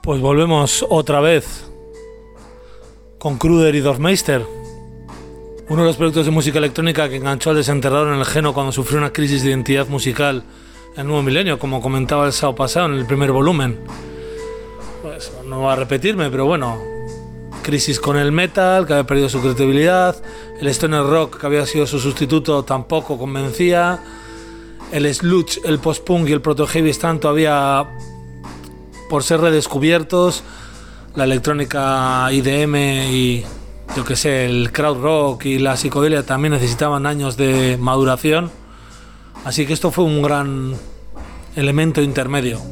Pues volvemos otra vez con Kruder y Dorfmeister, uno de los proyectos de música electrónica que enganchó al desenterrador en el Geno cuando sufrió una crisis de identidad musical en el nuevo milenio, como comentaba el sábado pasado en el primer volumen. Pues no va a repetirme, pero bueno, crisis con el metal, que había perdido su credibilidad, el stoner rock, que había sido su sustituto, tampoco convencía, el sludge, el post-punk y el proto-heavy están todavía por ser redescubiertos, la electrónica IDM y yo que sé, el crowd rock y la psicodelia también necesitaban años de maduración, así que esto fue un gran elemento intermedio.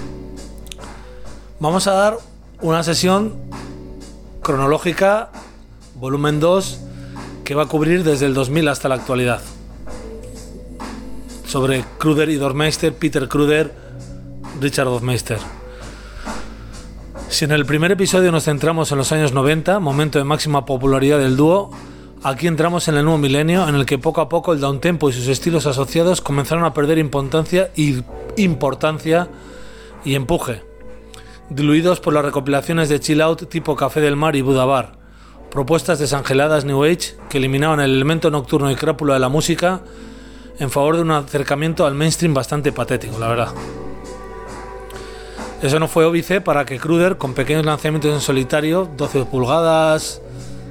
Vamos a dar una sesión cronológica, volumen 2, que va a cubrir desde el 2000 hasta la actualidad, sobre Kruder y Dorfmeister, Peter Kruder, Richard Dorfmeister. Si en el primer episodio nos centramos en los años 90, momento de máxima popularidad del dúo, aquí entramos en el nuevo milenio, en el que poco a poco el downtempo y sus estilos asociados comenzaron a perder importancia y empuje, diluidos por las recopilaciones de chill out tipo Café del Mar y Buda Bar, propuestas desangeladas New Age que eliminaban el elemento nocturno y crápula de la música en favor de un acercamiento al mainstream bastante patético, la verdad. Eso no fue óbice para que Kruder, con pequeños lanzamientos en solitario, 12 pulgadas,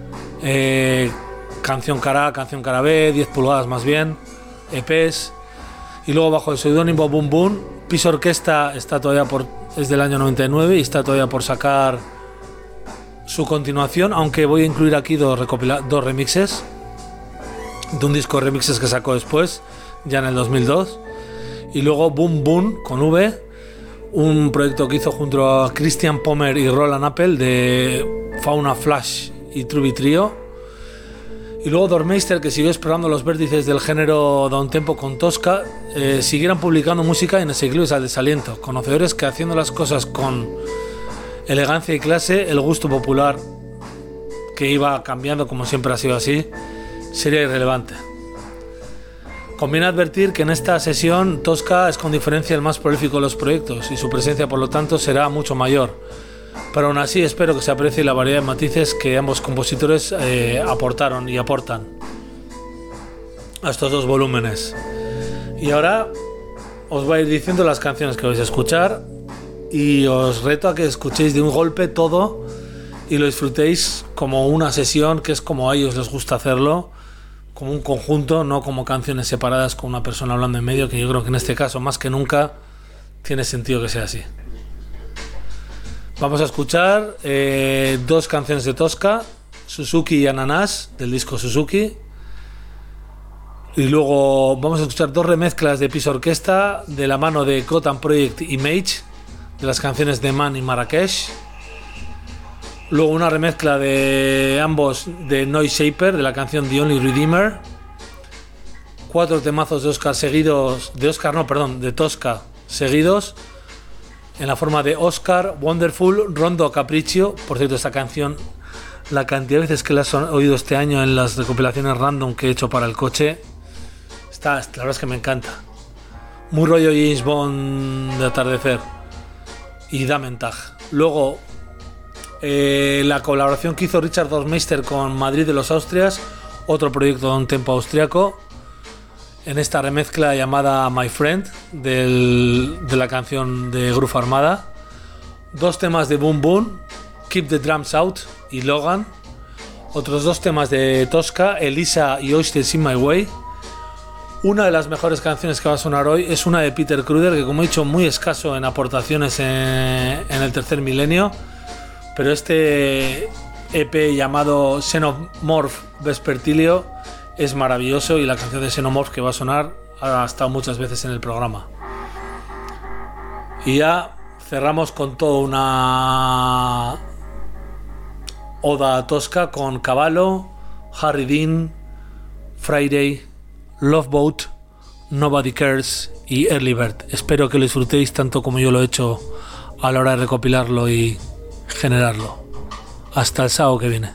canción cara A, canción cara B, 10 pulgadas más bien, EPs, y luego bajo el seudónimo Boom Boom, Peace Orquesta es del año 99 y está todavía por sacar su continuación, aunque voy a incluir aquí dos remixes, de un disco de remixes que sacó después, ya en el 2002, y luego Boom Boom con V, un proyecto que hizo junto a Christian Pommer y Roland Appel de Fauna Flash y Truby Trio, y luego Dorfmeister, que siguió explorando los vértices del género downtempo con Tosca, siguieron publicando música inasequibles al desaliento, conocedores que, haciendo las cosas con elegancia y clase, el gusto popular, que iba cambiando como siempre ha sido así, sería irrelevante. Conviene advertir que en esta sesión Tosca es con diferencia el más prolífico de los proyectos y su presencia por lo tanto será mucho mayor, pero aún así espero que se aprecie la variedad de matices que ambos compositores aportaron y aportan a estos dos volúmenes. Y ahora os voy a ir diciendo las canciones que vais a escuchar y os reto a que escuchéis de un golpe todo y lo disfrutéis como una sesión, que es como a ellos les gusta hacerlo, como un conjunto, no como canciones separadas con una persona hablando en medio, que yo creo que en este caso más que nunca tiene sentido que sea así. Vamos a escuchar dos canciones de Tosca, Suzuki y Ananas, del disco Suzuki, y luego vamos a escuchar dos remezclas de Peace Orquesta de la mano de Gotham Project Image, de las canciones de Man y Marrakech. Luego una remezcla de ambos de Noise Shaper, de la canción The Only Redeemer. 4 temazos de Tosca seguidos, en la forma de Oscar, Wonderful, Rondo, Capriccio. Por cierto, esta canción, la cantidad de veces que la he oído este año en las recopilaciones random que he hecho para el coche, la verdad es que me encanta. Muy rollo James Bond de atardecer. Y Damentag. Luego la colaboración que hizo Richard Dorfmeister con Madrid de los Austrias, otro proyecto de un tempo austriaco, en esta remezcla llamada My Friend de la canción de Groove Armada. 2 temas de Boom Boom, Keep the Drums Out y Logan. Otros 2 temas de Tosca, Elisa y Oysters in My Way. Una de las mejores canciones que va a sonar hoy es una de Peter Kruder, que como he dicho, muy escaso en aportaciones en el tercer milenio, pero este EP llamado Xenomorph Vespertilio es maravilloso, y la canción de Xenomorph que va a sonar ha estado muchas veces en el programa. Y ya cerramos con toda una oda a Tosca con Cavallo, Harry Dean, Friday, Love Boat, Nobody Cares y Early Bird. Espero que lo disfrutéis tanto como yo lo he hecho a la hora de recopilarlo y generarlo. Hasta el sábado que viene.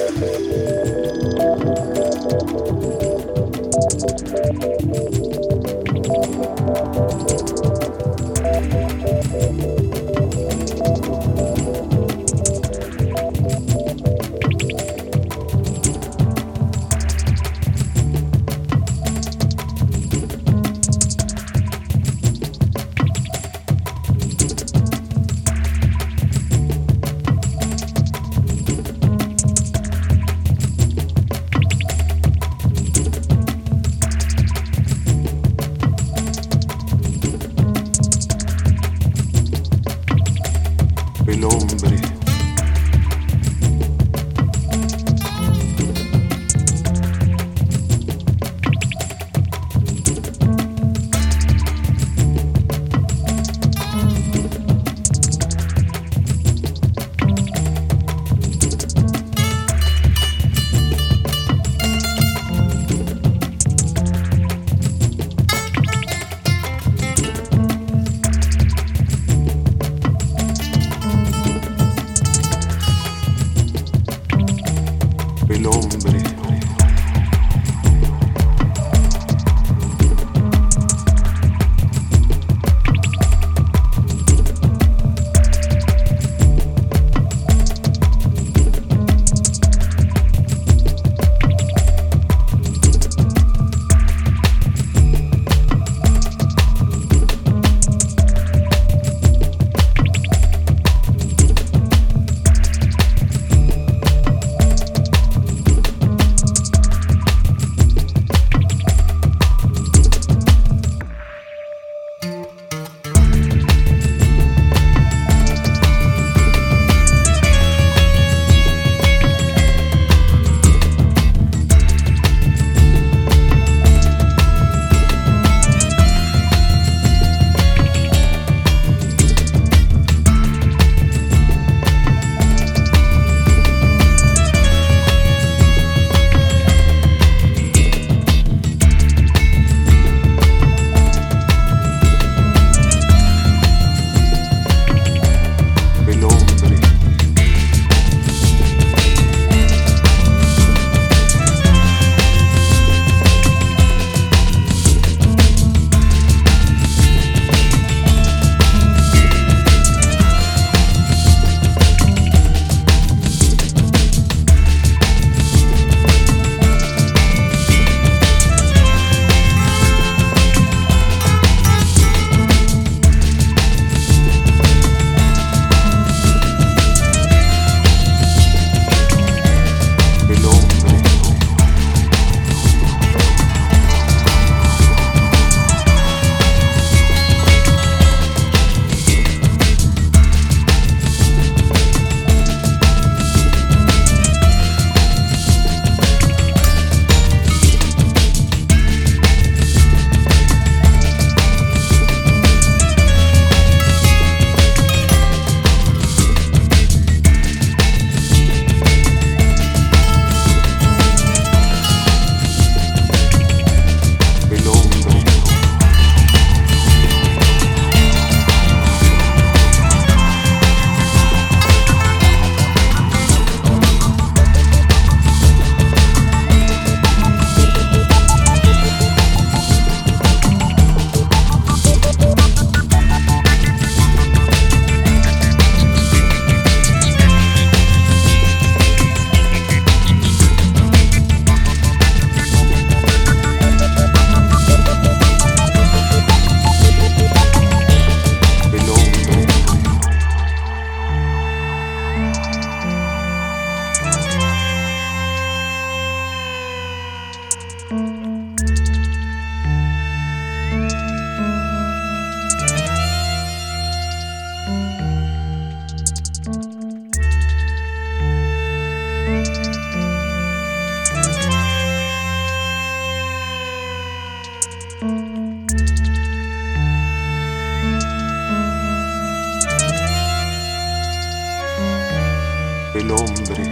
el hombre.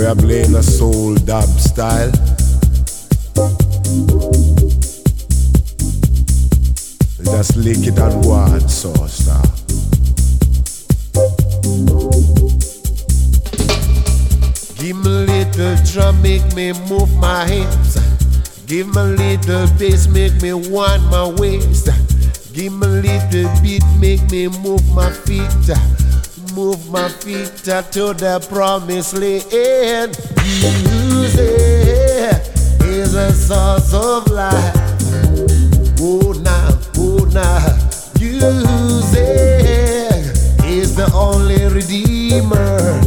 are playing a soul dub style. Just lick it and go on, so star. Give me a little drum, make me move my hips. Give me a little bass, make me wind my waist. Give me a little beat, make me move my feet. Move my feet to the promised land. Music is a source of life. Oh now, music is the only redeemer.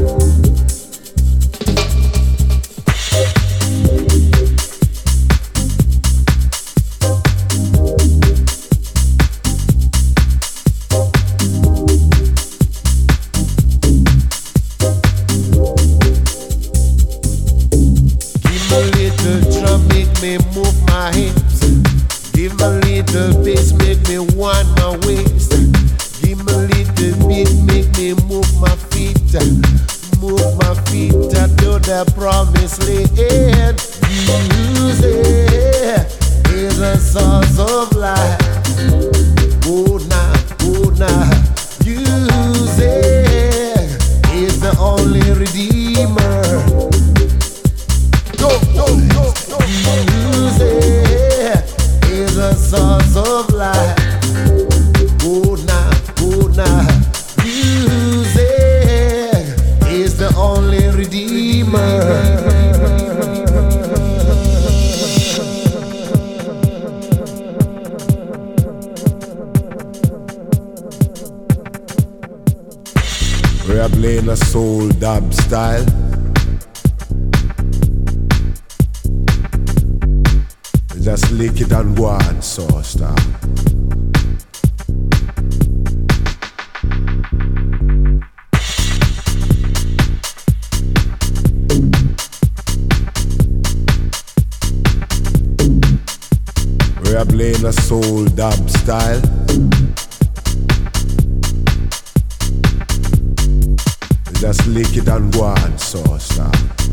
Style. Just lick it and go on, so star. We are playing a soul dub style. Just lick it and go on, so star.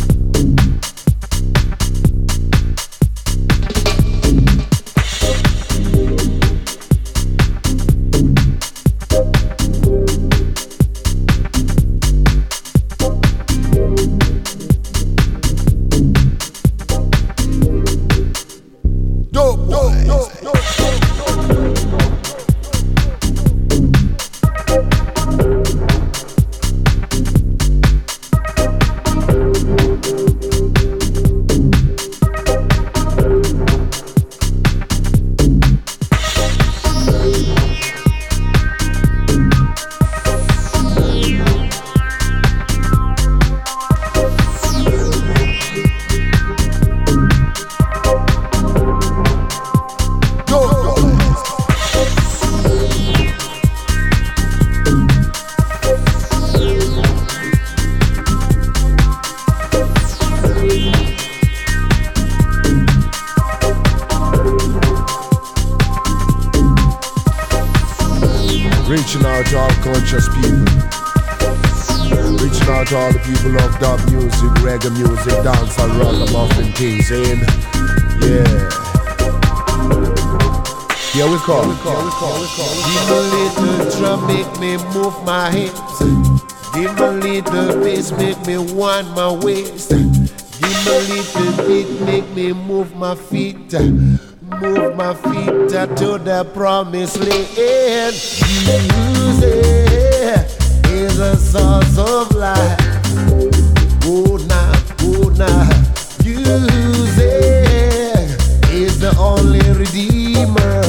Reaching out to all conscious people. Reaching out to all the people of dub music, reggae music, dancehall, ragamuffin things, and yeah. Here we come. Give a little drum, make me move my hips. Give a little bass, make me wind my waist. Give a little beat, make me move my feet. Move my feet to the promised land. Music is a source of life. Oh now, music is the only redeemer.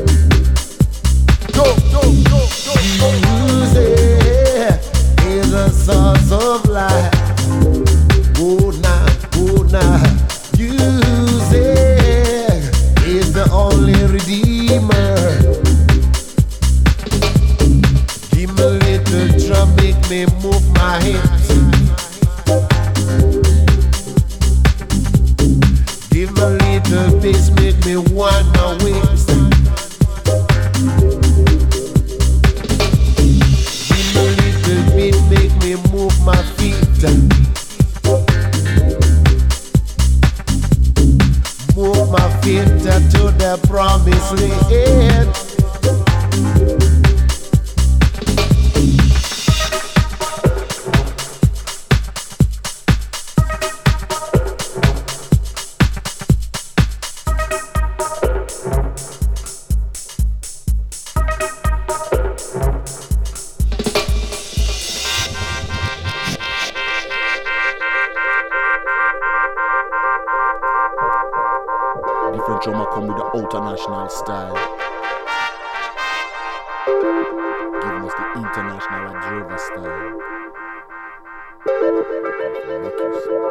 Music is a source of life. Oh now, music is the only redeemer. Give me a little drum, make me move my hips. international style. Giving us the international Drover style. Make you smile.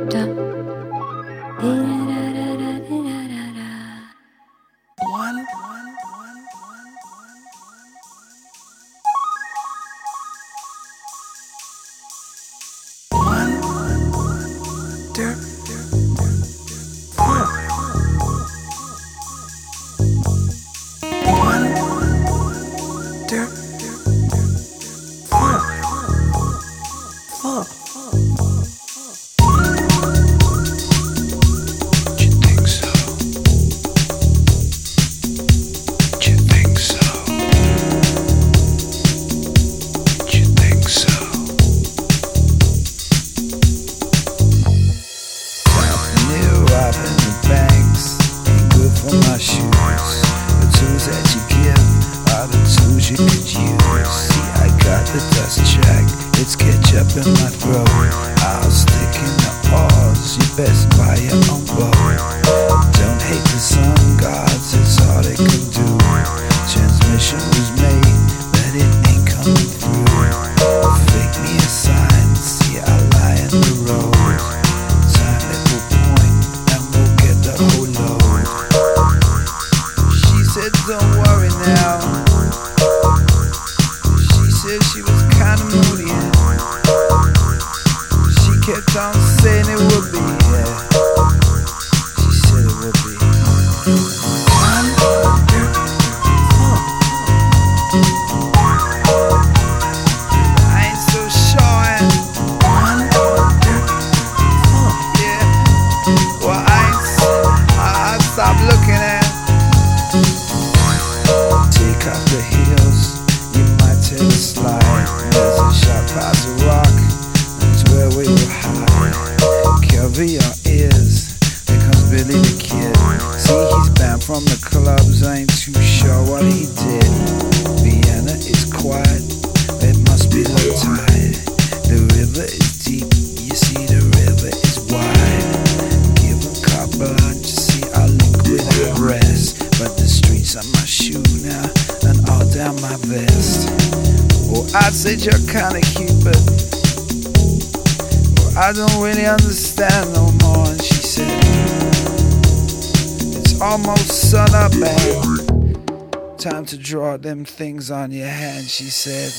Time to draw them things on your hand, she said.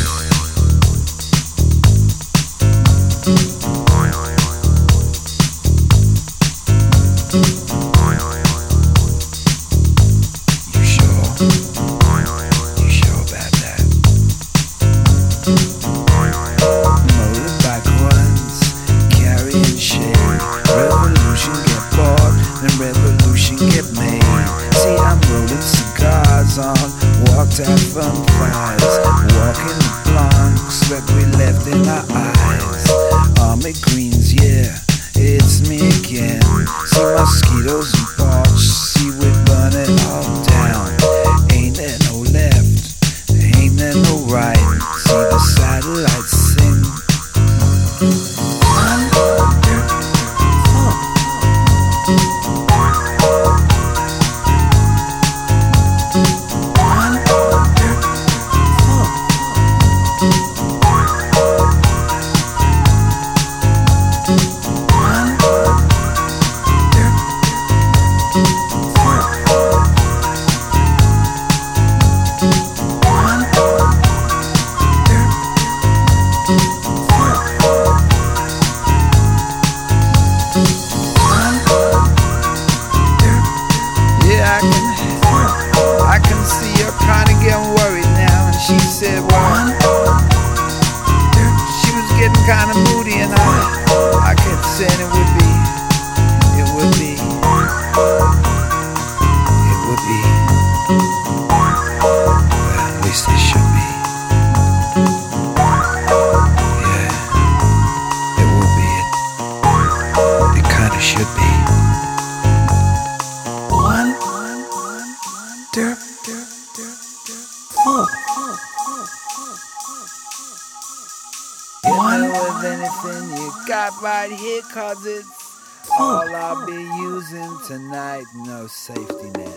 You sure? You sure about that? Motorbike runs, carrying shade. Revolution get bought, then revolution get made. See, I'm rolling cigars on walked out from fires, walking the blocks that we left in our eyes. Army greens, yeah, it's me again. See mosquitoes and porch, see we burn it all down. Ain't there no left, ain't there no right. See the satellites sing. Right here, 'cause it's all I'll be using tonight. No safety net.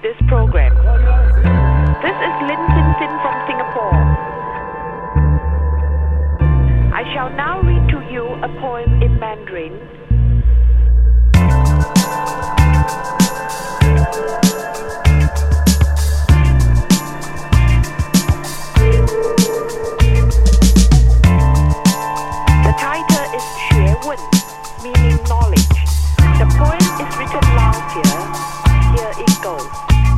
this program. This is Lin Sin Sin from Singapore. I shall now read to you a poem in Mandarin. The title is Xue Wen, meaning knowledge. The poem is written last year. Here it goes.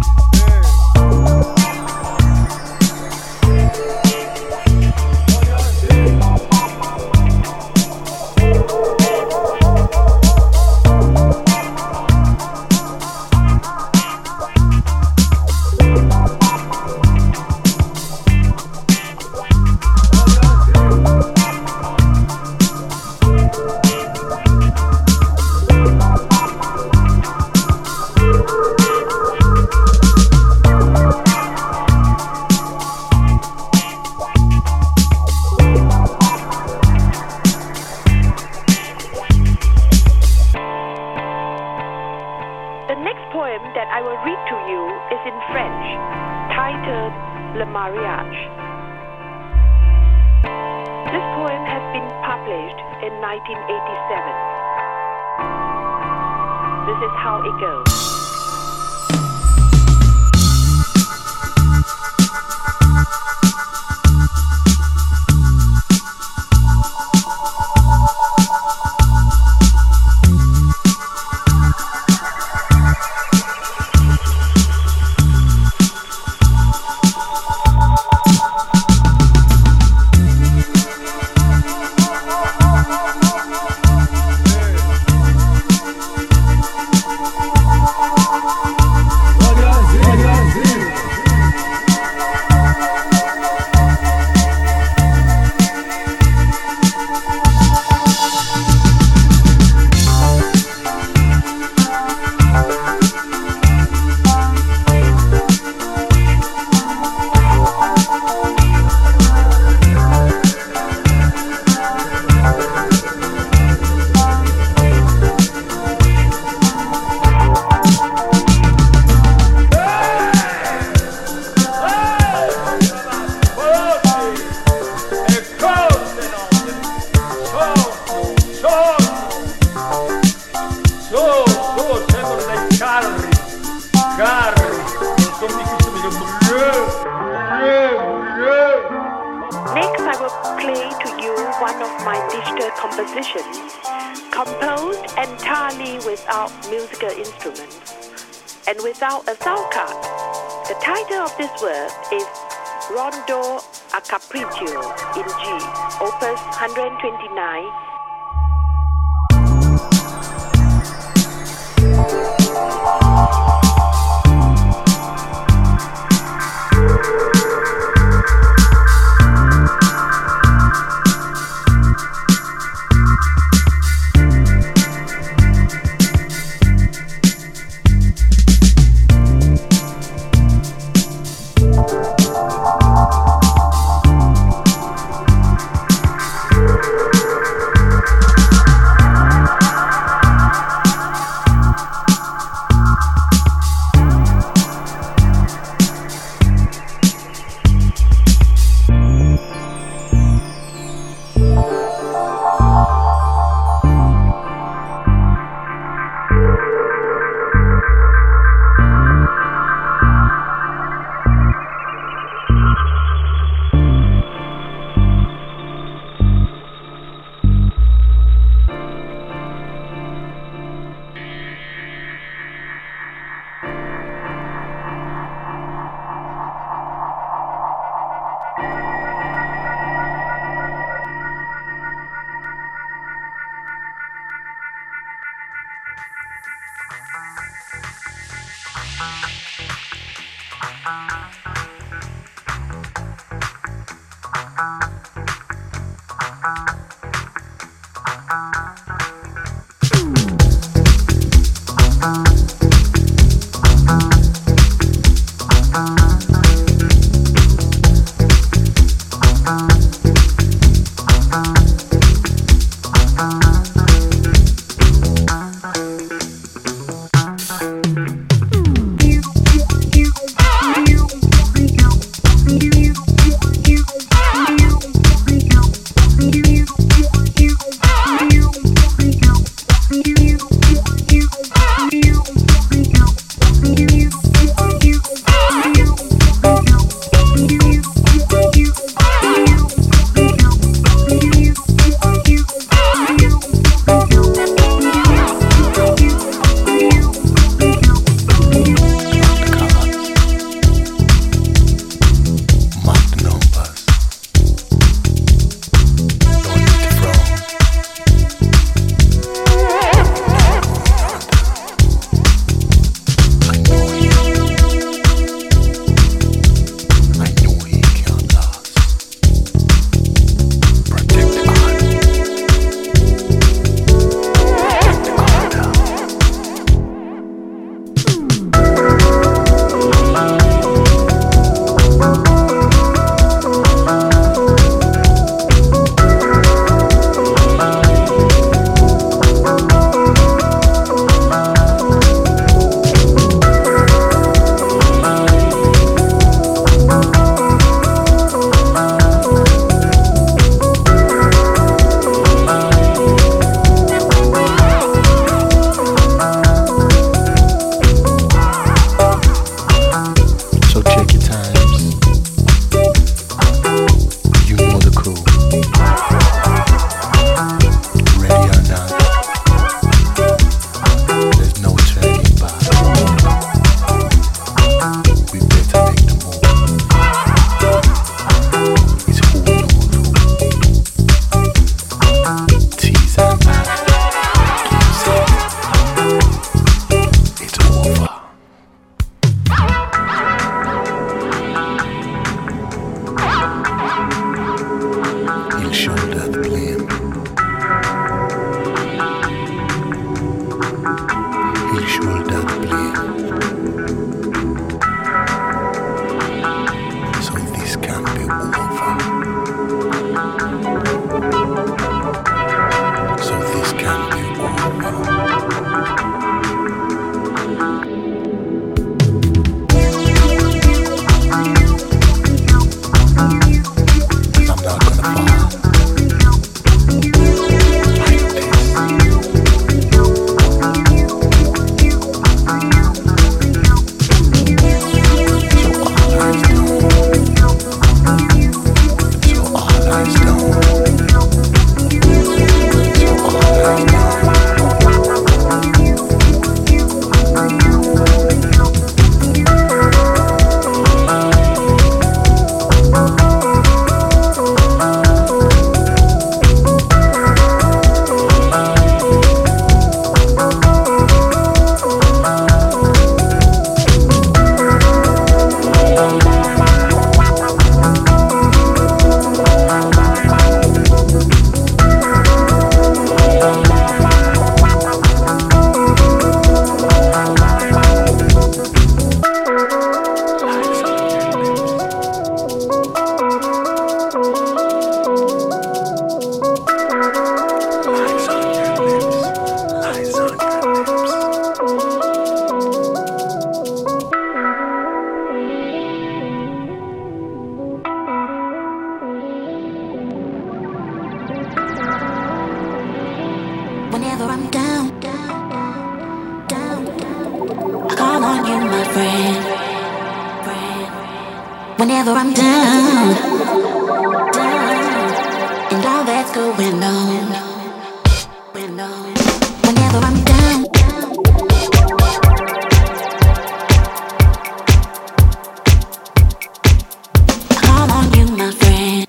The next poem that I will read to you is in French, titled Le Mariage. This poem has been published in 1987. This is how it goes. Next, I will play to you one of my digital compositions, composed entirely without musical instruments and without a sound card. The title of this work is Rondo a Capriccio in G, Opus 129. Whenever I'm down, and all that's going on. Whenever I'm down, I call on you, my friend.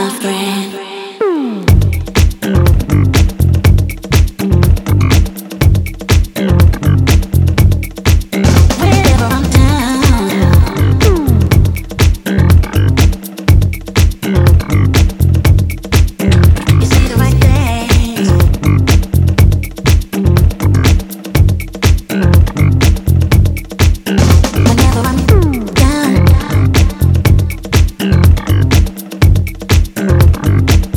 my friend. Whenever I'm down, you say the right things. Whenever I'm down.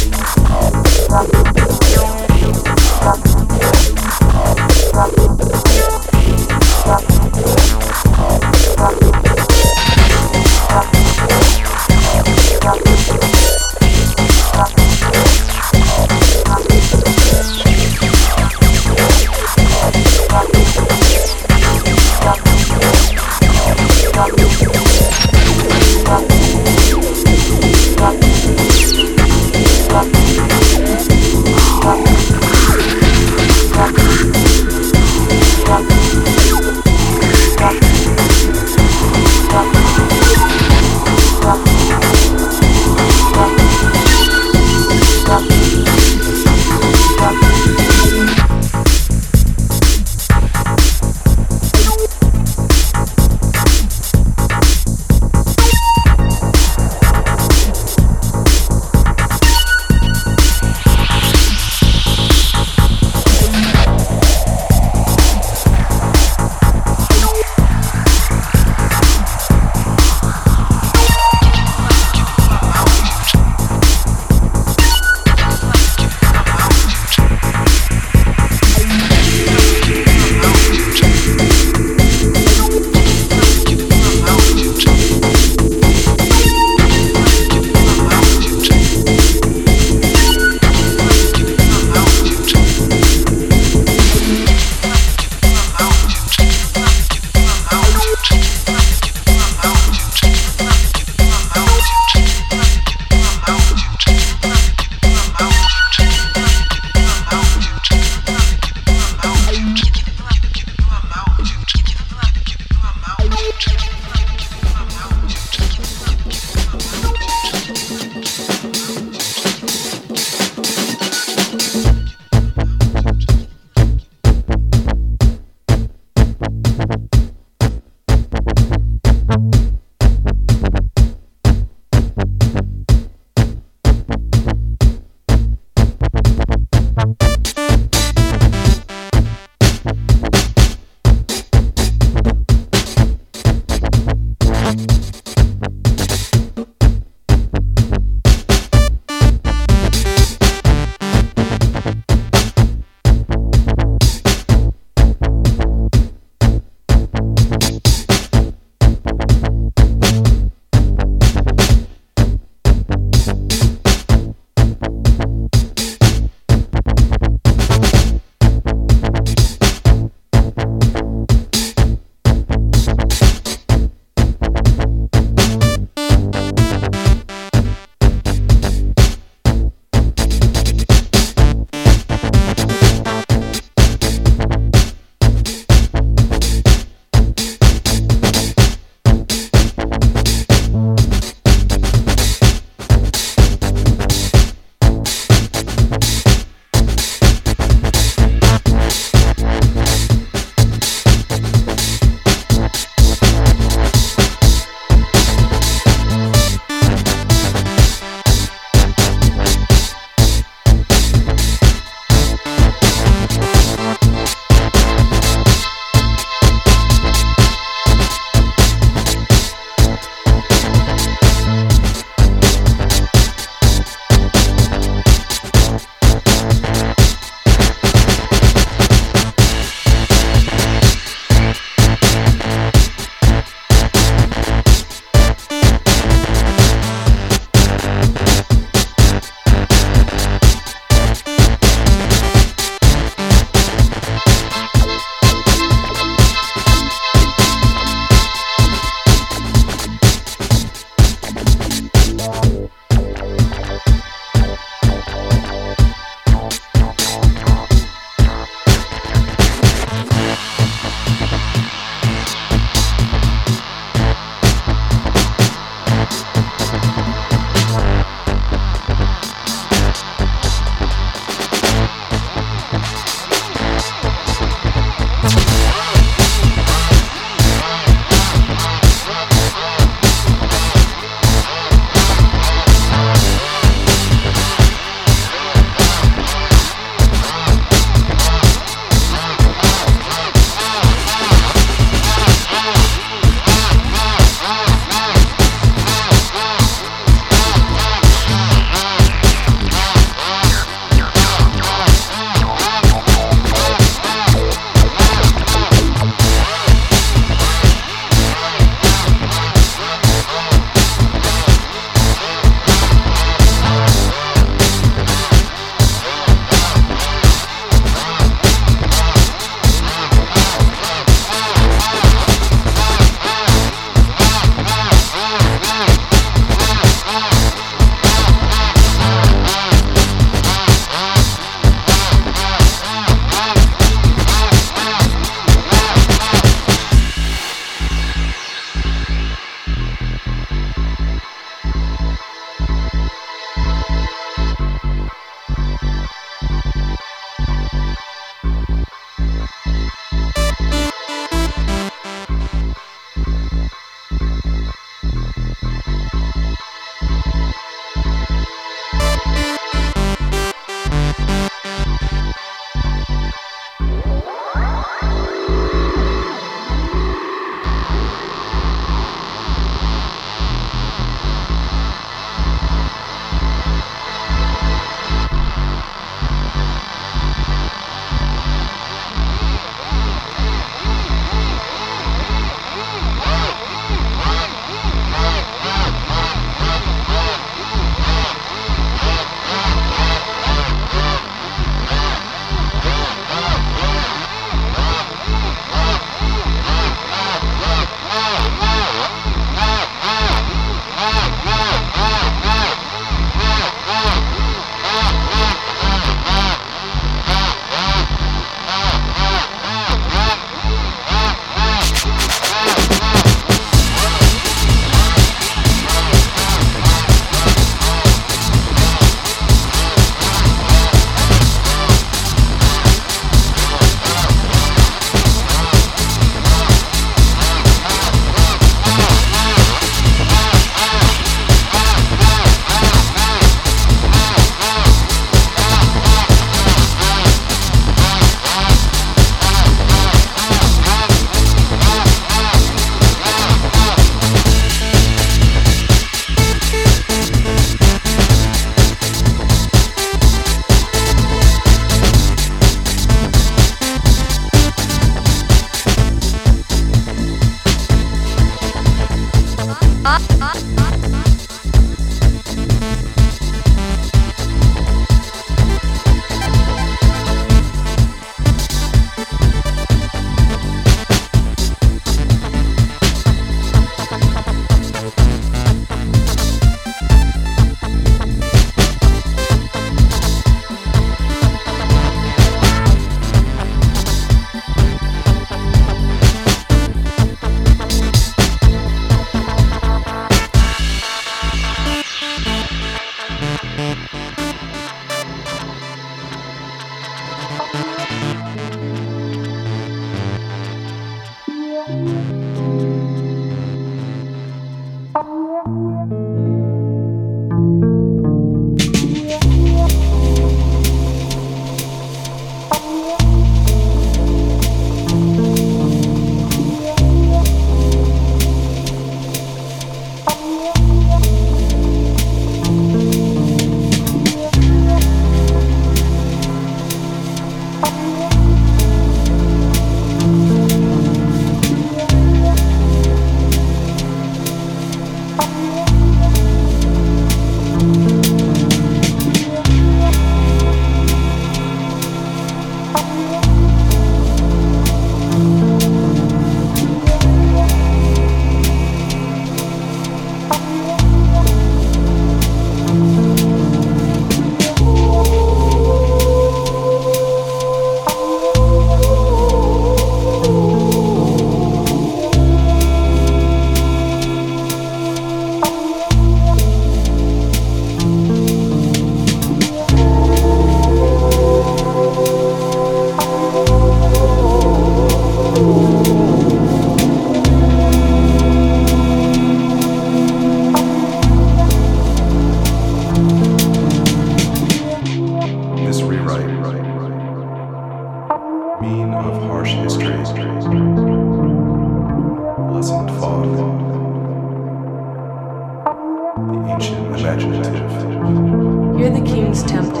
temple,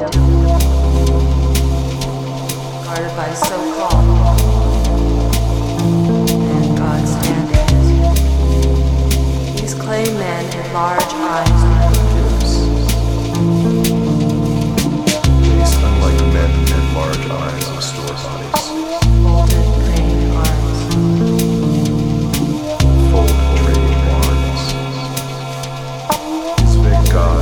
guarded by so-called man god standings. These clay men had large eyes and boobs. These unlike men had large eyes and store bodies. Folded praying arms. Fold trading arms. His big god.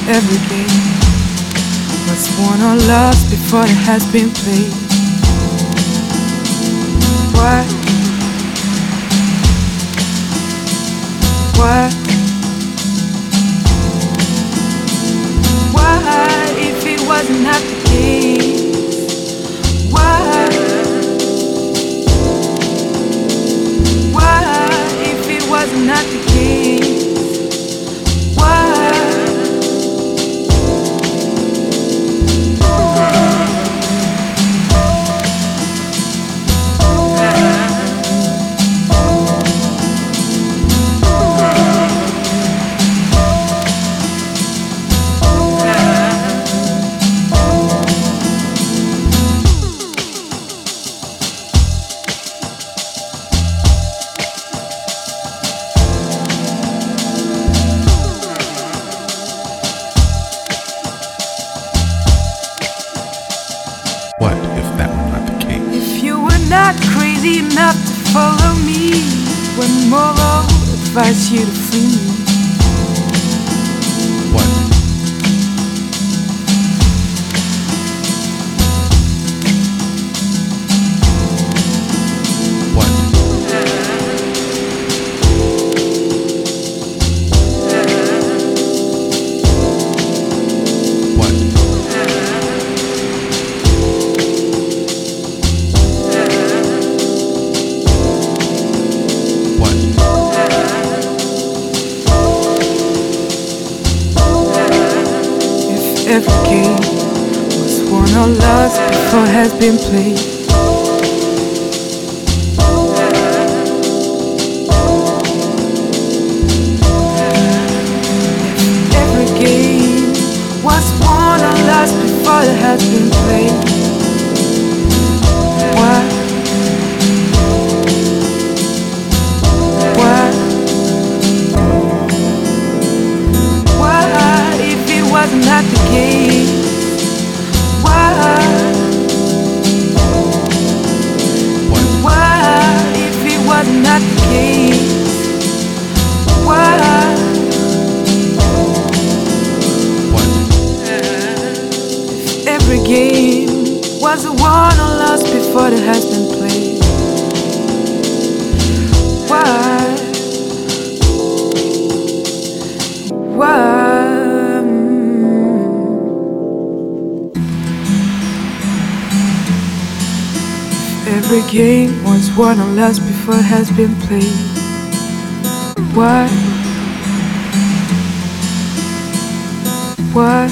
every game was won or lost before it has been played. Why? Why? Why, if it wasn't not the case? Why? Why, if it wasn't not the case? Why? What if that were not the case? If you were not crazy enough to follow me, when moral advise you to free me. What? What? What? What? If every game was won or lost before it has been played. If every game was won or lost before it has been played. Why? Why? Why, if it wasn't not the case? Why? What? Why, if it wasn't not the case? Why? What? If every game was a won or lost before it has been played. Why? Why? Every game was won or lost before it has been played. Why? Why?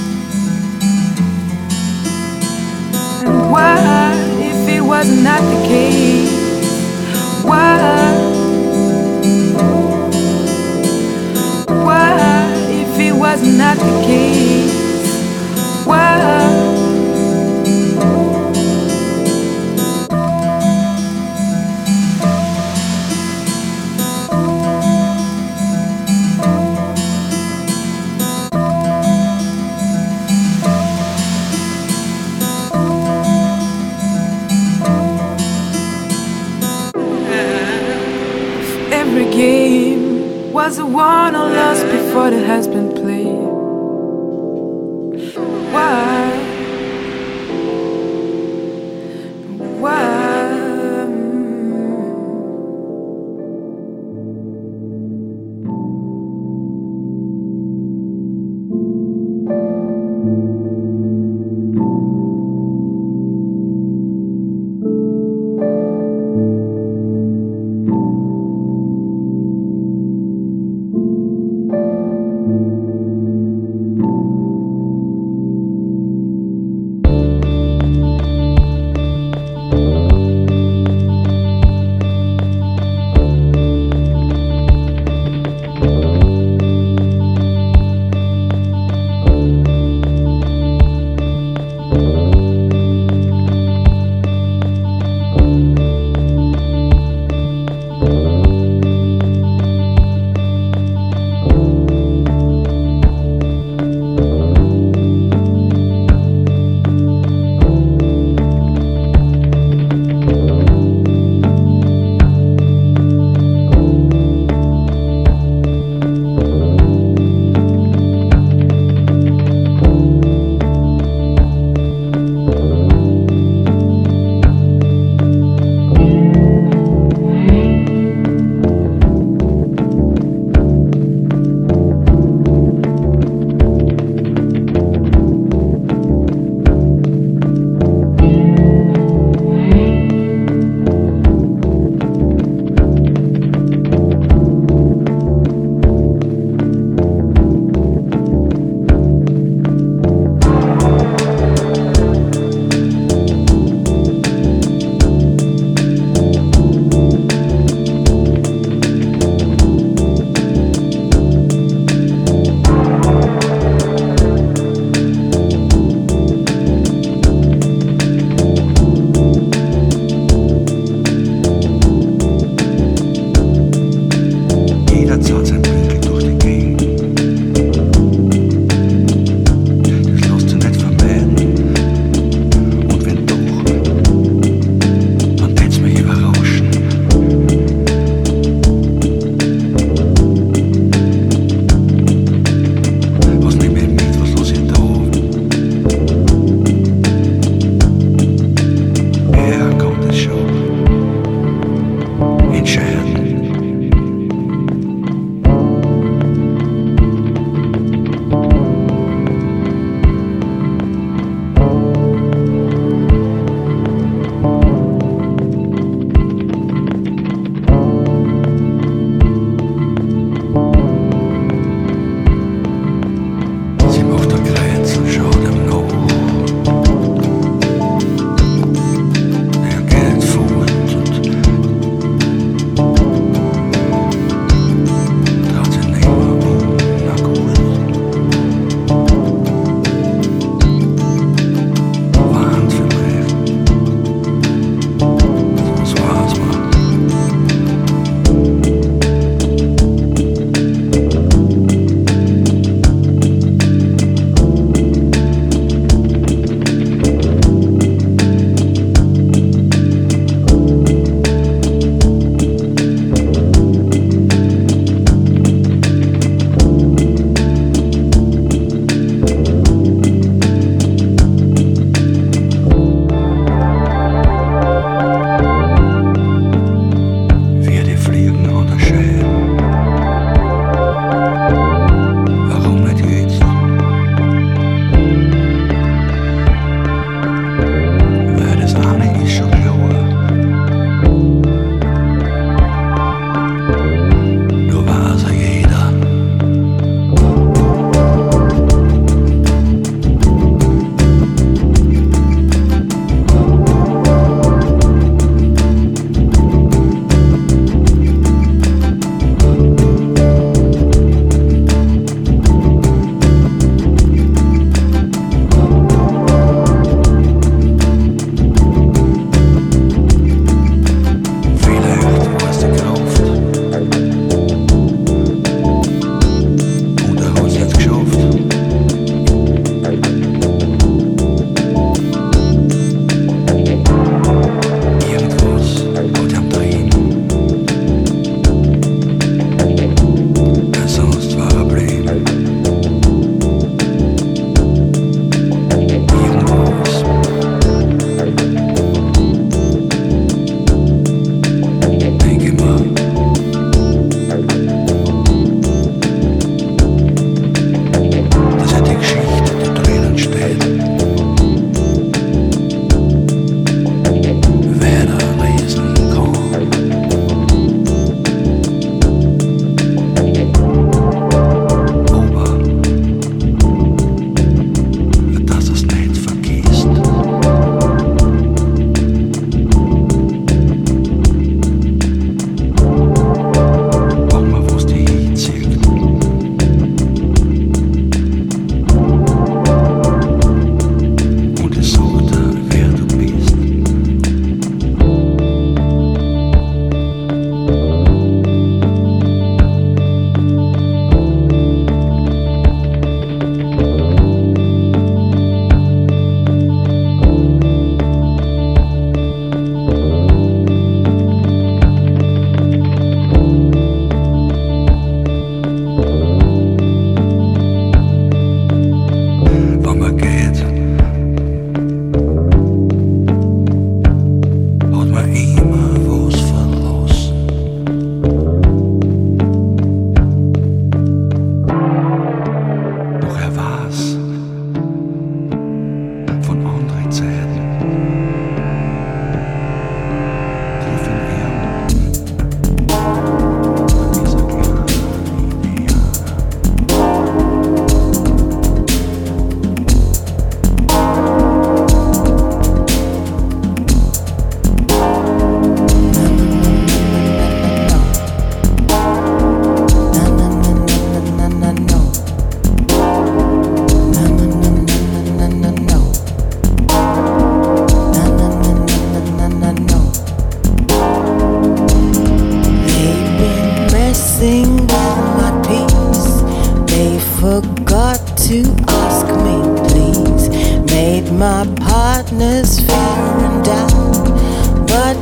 And why, if it was not the case? Why? Why, if it was not the case? Why? Every game was a won or lost before it has been played. Why? Why?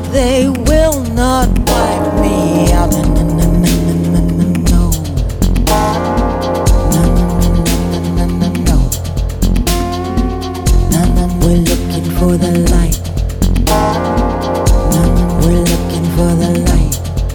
they will not wipe me out. No, no, no, no, no, no, no. No, no, no, no, no, no, no. No, no, we're looking for the light. No, no, we're looking for the light.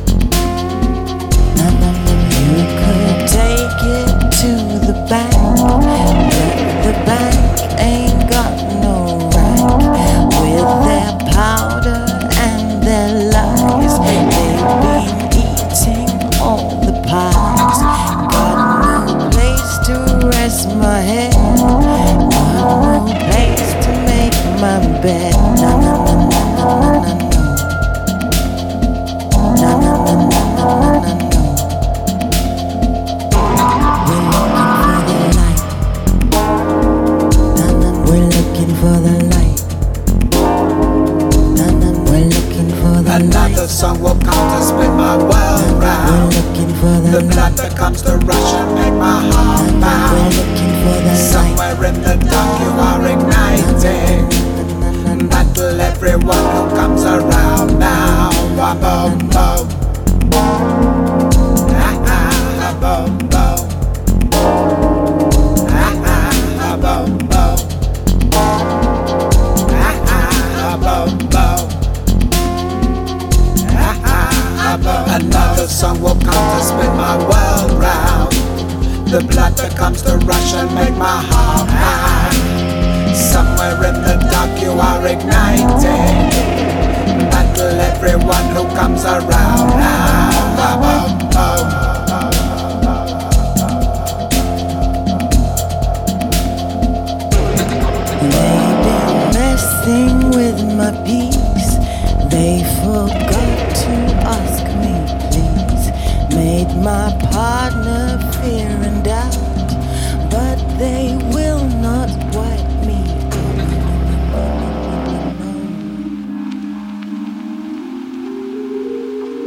No, no, no, you could take it to the bank, but the bank ain't got no right with their powder and their lies. They've been eating all the pies. Got no place to rest my head, got no place to make my bed. No, no, no, no, no, no, no. No, no, no, no, no, no, no. We're looking for the light. No, no, we're looking for the light. Another song will come to spin my world round. We're looking for the light. The blood that comes to rush and make my heart pound. We're looking for the light. Somewhere in the dark you are igniting. Battle everyone who comes around now. Boom, boom. Boom, boom. Boom, boom. Another song will come to spin my world round. The blood that comes to rush and make my heart pound. Somewhere in the dark you are igniting. Battle everyone who comes around now. Boom, boom. They've been messing with my peace. They forgot to ask me, please. Made my partner fear and doubt, but they will not wipe me out.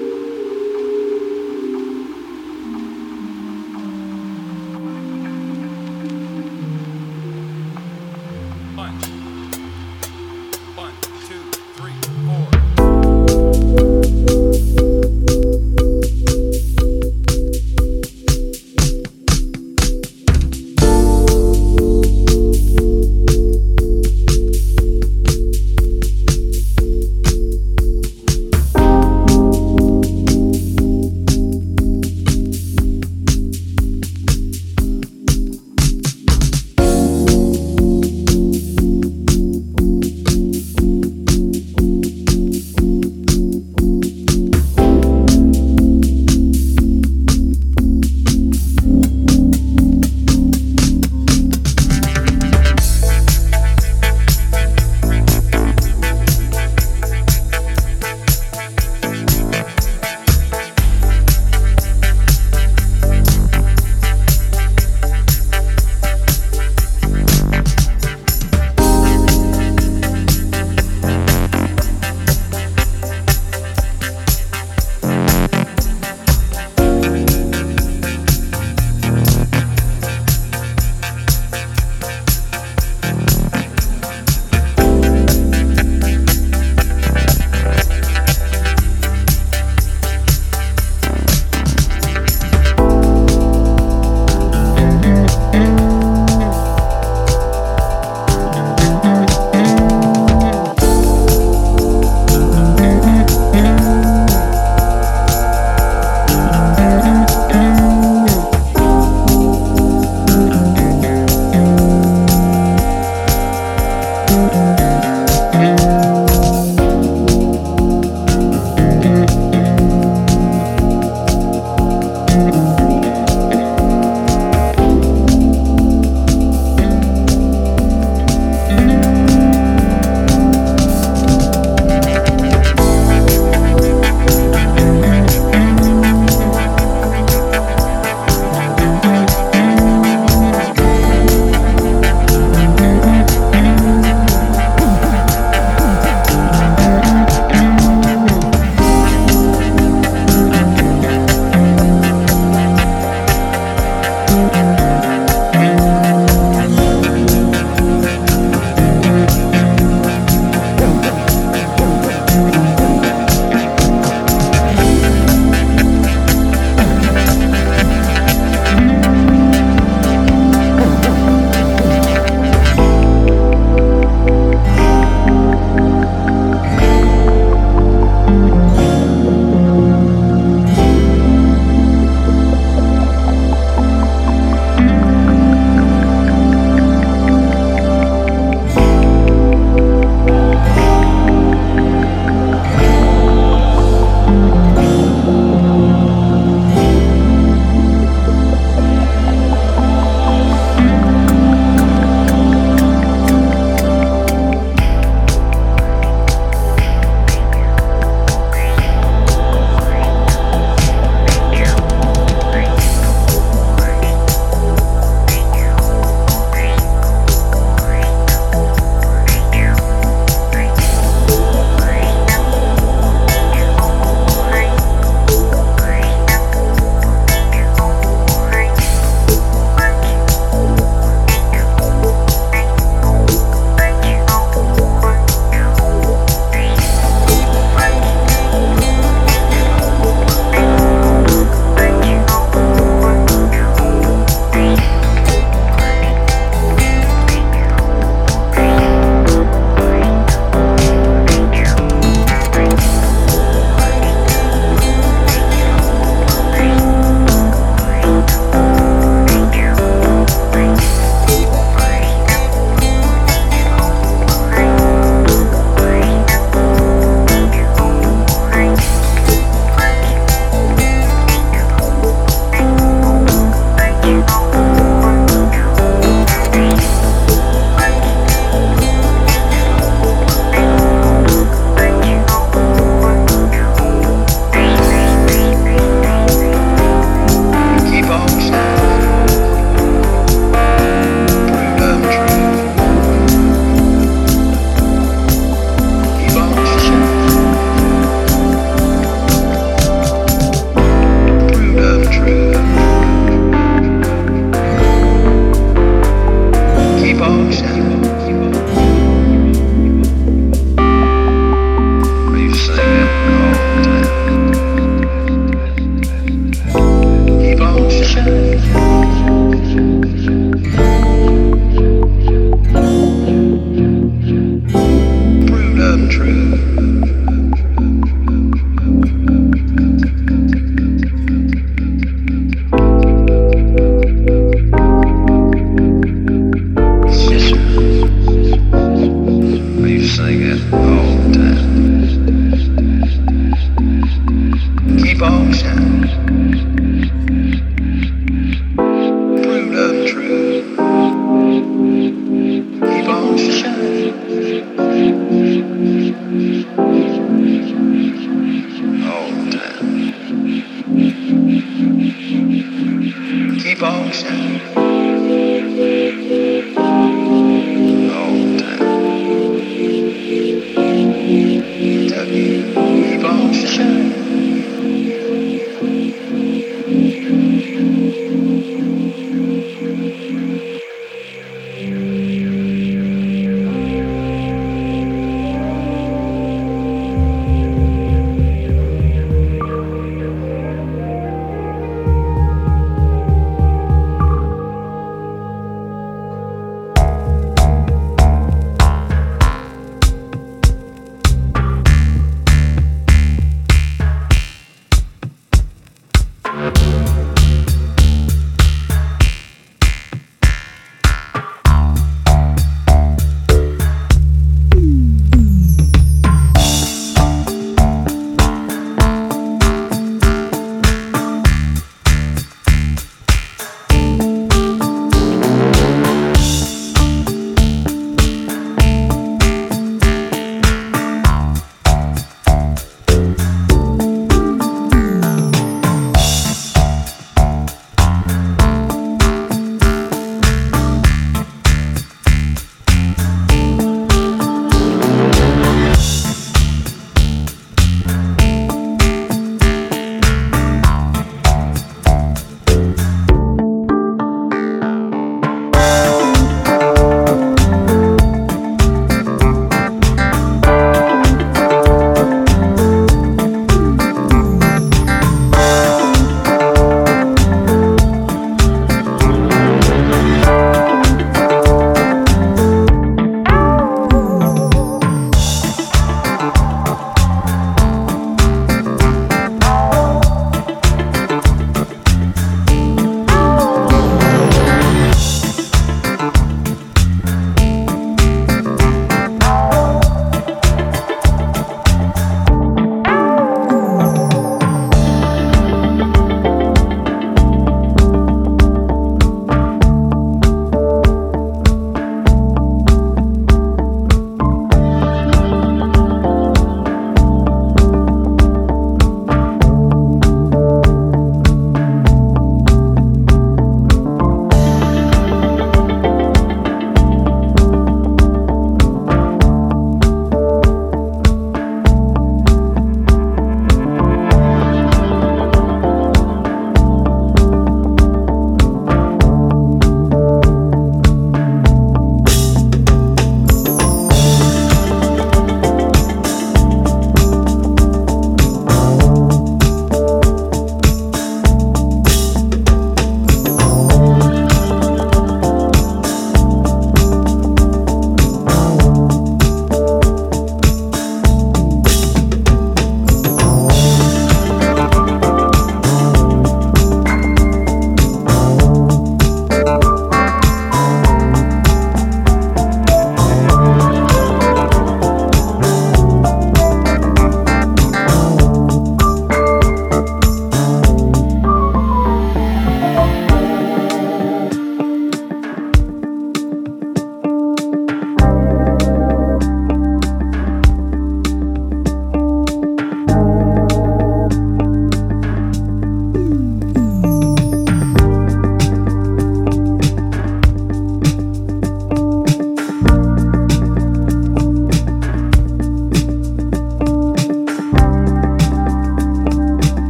station.